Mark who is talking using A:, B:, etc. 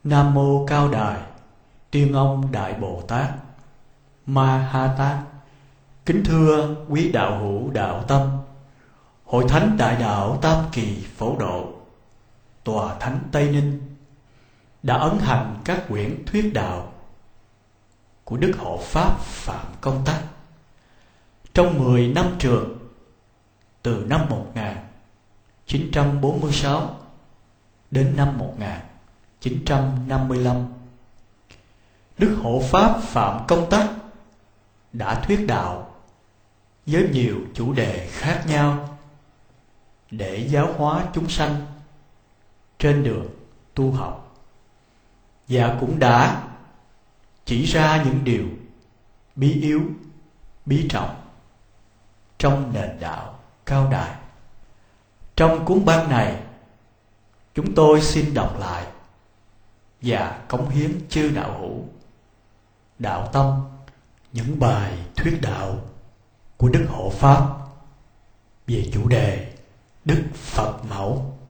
A: Nam mô Cao Đài Tiên Ông Đại Bồ Tát Ma Ha Tát. Kính thưa quý đạo hữu đạo tâm, Hội Thánh Đại Đạo Tam Kỳ Phổ Độ, Tòa Thánh Tây Ninh đã ấn hành các quyển thuyết đạo của Đức Hộ Pháp Phạm Công Tắc trong 10 năm trường, từ năm 1946 đến năm 1955. Đức Hộ Pháp Phạm Công Tắc đã thuyết đạo với nhiều chủ đề khác nhau để giáo hóa chúng sanh trên đường tu học, và cũng đã chỉ ra những điều bí yếu, bí trọng trong nền đạo Cao Đài. Trong cuốn băng này, chúng tôi xin đọc lại và cống hiến chư đạo hữu đạo tâm những bài thuyết đạo của Đức Hộ Pháp